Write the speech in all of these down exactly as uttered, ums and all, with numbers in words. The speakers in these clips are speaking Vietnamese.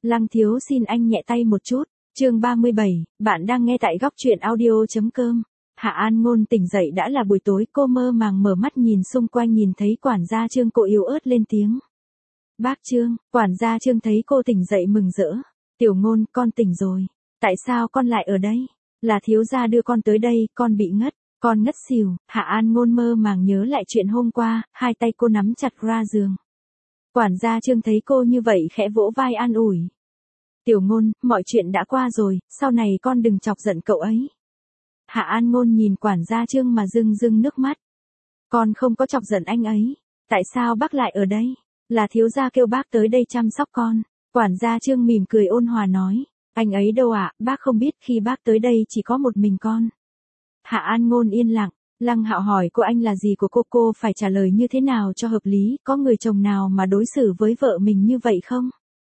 Lăng thiếu xin anh nhẹ tay một chút. Chương ba mươi bảy, bạn đang nghe tại góc truyện audio.com. Hạ An Ngôn tỉnh dậy đã là buổi tối, cô mơ màng mở mắt nhìn xung quanh, nhìn thấy quản gia Trương, cô yếu ớt lên tiếng. Bác Trương. Quản gia Trương thấy cô tỉnh dậy mừng rỡ. Tiểu Ngôn, con tỉnh rồi. Tại sao con lại ở đây? Là thiếu gia đưa con tới đây, con bị ngất. Con ngất xỉu. Hạ An Ngôn mơ màng nhớ lại chuyện hôm qua, hai tay cô nắm chặt ra giường. Quản gia Trương thấy cô như vậy khẽ vỗ vai an ủi. Tiểu Ngôn, mọi chuyện đã qua rồi, sau này con đừng chọc giận cậu ấy. Hạ An Ngôn nhìn quản gia Trương mà rưng rưng nước mắt. Con không có chọc giận anh ấy. Tại sao bác lại ở đây? Là thiếu gia kêu bác tới đây chăm sóc con. Quản gia Trương mỉm cười ôn hòa nói. Anh ấy đâu ạ, bác không biết khi bác tới đây chỉ có một mình con. Hạ An Ngôn yên lặng. Lăng Hạo hỏi cô anh là gì của cô, cô phải trả lời như thế nào cho hợp lý, có người chồng nào mà đối xử với vợ mình như vậy không?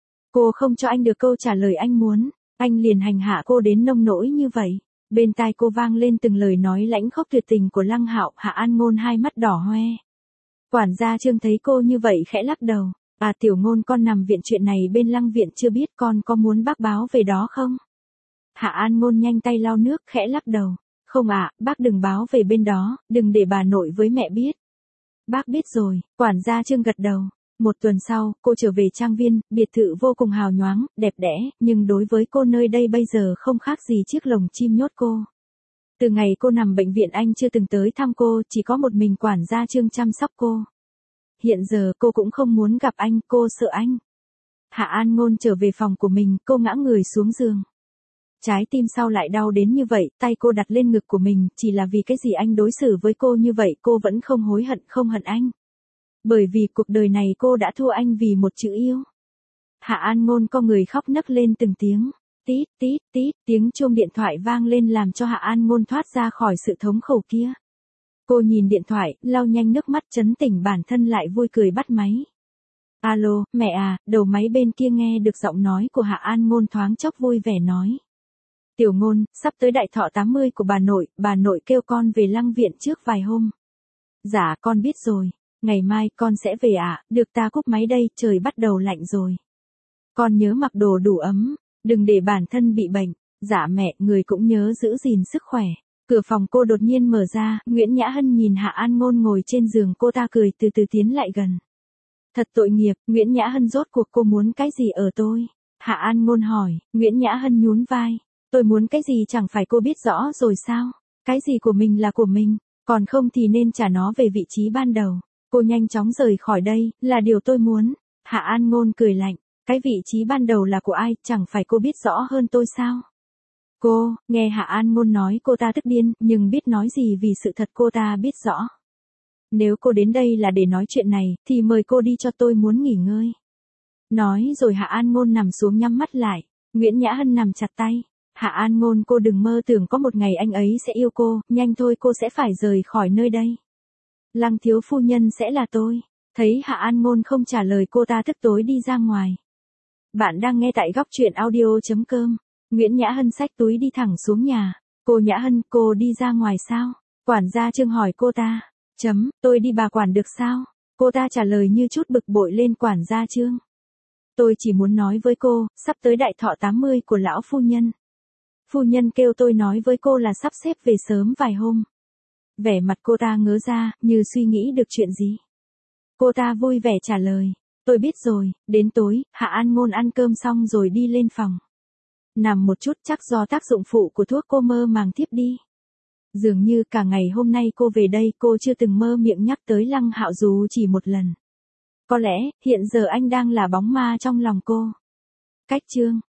Cô không cho anh được câu trả lời anh muốn, anh liền hành hạ cô đến nông nỗi như vậy. Bên tai cô vang lên từng lời nói lãnh khốc tuyệt tình của Lăng Hạo. Hạ An Ngôn hai mắt đỏ hoe. Quản gia Trương thấy cô như vậy khẽ lắc đầu. À, Tiểu Ngôn, con nằm viện chuyện này bên Lăng viện chưa biết, con có muốn bác báo về đó không? Hạ An Ngôn nhanh tay lau nước khẽ lắc đầu. Không ạ, bác đừng báo về bên đó, đừng để bà nội với mẹ biết. Bác biết rồi. Quản gia Trương gật đầu. Một tuần sau, cô trở về trang viên, biệt thự vô cùng hào nhoáng, đẹp đẽ, nhưng đối với cô nơi đây bây giờ không khác gì chiếc lồng chim nhốt cô. Từ ngày cô nằm bệnh viện anh chưa từng tới thăm cô, chỉ có một mình quản gia Trương chăm sóc cô. Hiện giờ cô cũng không muốn gặp anh, cô sợ anh. Hạ An Ngôn trở về phòng của mình, cô ngã người xuống giường. Trái tim sao lại đau đến như vậy, tay cô đặt lên ngực của mình, chỉ là vì cái gì anh đối xử với cô như vậy, cô vẫn không hối hận, không hận anh. Bởi vì cuộc đời này cô đã thua anh vì một chữ yêu. Hạ An Ngôn co người khóc nấc lên từng tiếng. Tít, tít, tít, tiếng chuông điện thoại vang lên làm cho Hạ An Ngôn thoát ra khỏi sự thống khổ kia. Cô nhìn điện thoại, lau nhanh nước mắt, trấn tĩnh bản thân lại vui cười bắt máy. Alo, mẹ à, đầu máy bên kia nghe được giọng nói của Hạ An Ngôn thoáng chốc vui vẻ nói. Tiểu Ngôn, sắp tới đại thọ tám mươi của bà nội, bà nội kêu con về Lăng viện trước vài hôm. Dạ, con biết rồi. Ngày mai con sẽ về ạ, à, được ta cúp máy đây, trời bắt đầu lạnh rồi. Con nhớ mặc đồ đủ ấm, đừng để bản thân bị bệnh. Dạ mẹ, người cũng nhớ giữ gìn sức khỏe. Cửa phòng cô đột nhiên mở ra, Nguyễn Nhã Hân nhìn Hạ An Ngôn ngồi trên giường, cô ta cười từ từ tiến lại gần. Thật tội nghiệp, Nguyễn Nhã Hân, rốt cuộc cô muốn cái gì ở tôi? Hạ An Ngôn hỏi. Nguyễn Nhã Hân nhún vai. Tôi muốn cái gì chẳng phải cô biết rõ rồi sao? Cái gì của mình là của mình, còn không thì nên trả nó về vị trí ban đầu. Cô nhanh chóng rời khỏi đây, là điều tôi muốn. Hạ An Ngôn cười lạnh. Cái vị trí ban đầu là của ai, chẳng phải cô biết rõ hơn tôi sao? Cô, nghe Hạ An Ngôn nói cô ta tức điên, nhưng biết nói gì vì sự thật cô ta biết rõ. Nếu cô đến đây là để nói chuyện này, thì mời cô đi cho tôi muốn nghỉ ngơi. Nói rồi Hạ An Ngôn nằm xuống nhắm mắt lại. Nguyễn Nhã Hân nằm chặt tay. Hạ An Ngôn, cô đừng mơ tưởng có một ngày anh ấy sẽ yêu cô, nhanh thôi cô sẽ phải rời khỏi nơi đây. Lăng thiếu phu nhân sẽ là tôi. Thấy Hạ An Ngôn không trả lời, cô ta tức tối đi ra ngoài. Bạn đang nghe tại góc truyện audio.com. Nguyễn Nhã Hân xách túi đi thẳng xuống nhà. Cô Nhã Hân, cô đi ra ngoài sao? Quản gia Trương hỏi cô ta. Chấm, tôi đi bà quản được sao? Cô ta trả lời như chút bực bội lên quản gia Trương. Tôi chỉ muốn nói với cô, sắp tới đại thọ tám mươi của lão phu nhân. Phu nhân kêu tôi nói với cô là sắp xếp về sớm vài hôm. Vẻ mặt cô ta ngớ ra, như suy nghĩ được chuyện gì. Cô ta vui vẻ trả lời. Tôi biết rồi. Đến tối, Hạ An Ngôn ăn cơm xong rồi đi lên phòng. Nằm một chút, chắc do tác dụng phụ của thuốc cô mơ màng thiếp đi. Dường như cả ngày hôm nay cô về đây cô chưa từng mơ miệng nhắc tới Lăng Hạo dù chỉ một lần. Có lẽ, hiện giờ anh đang là bóng ma trong lòng cô. Cách chương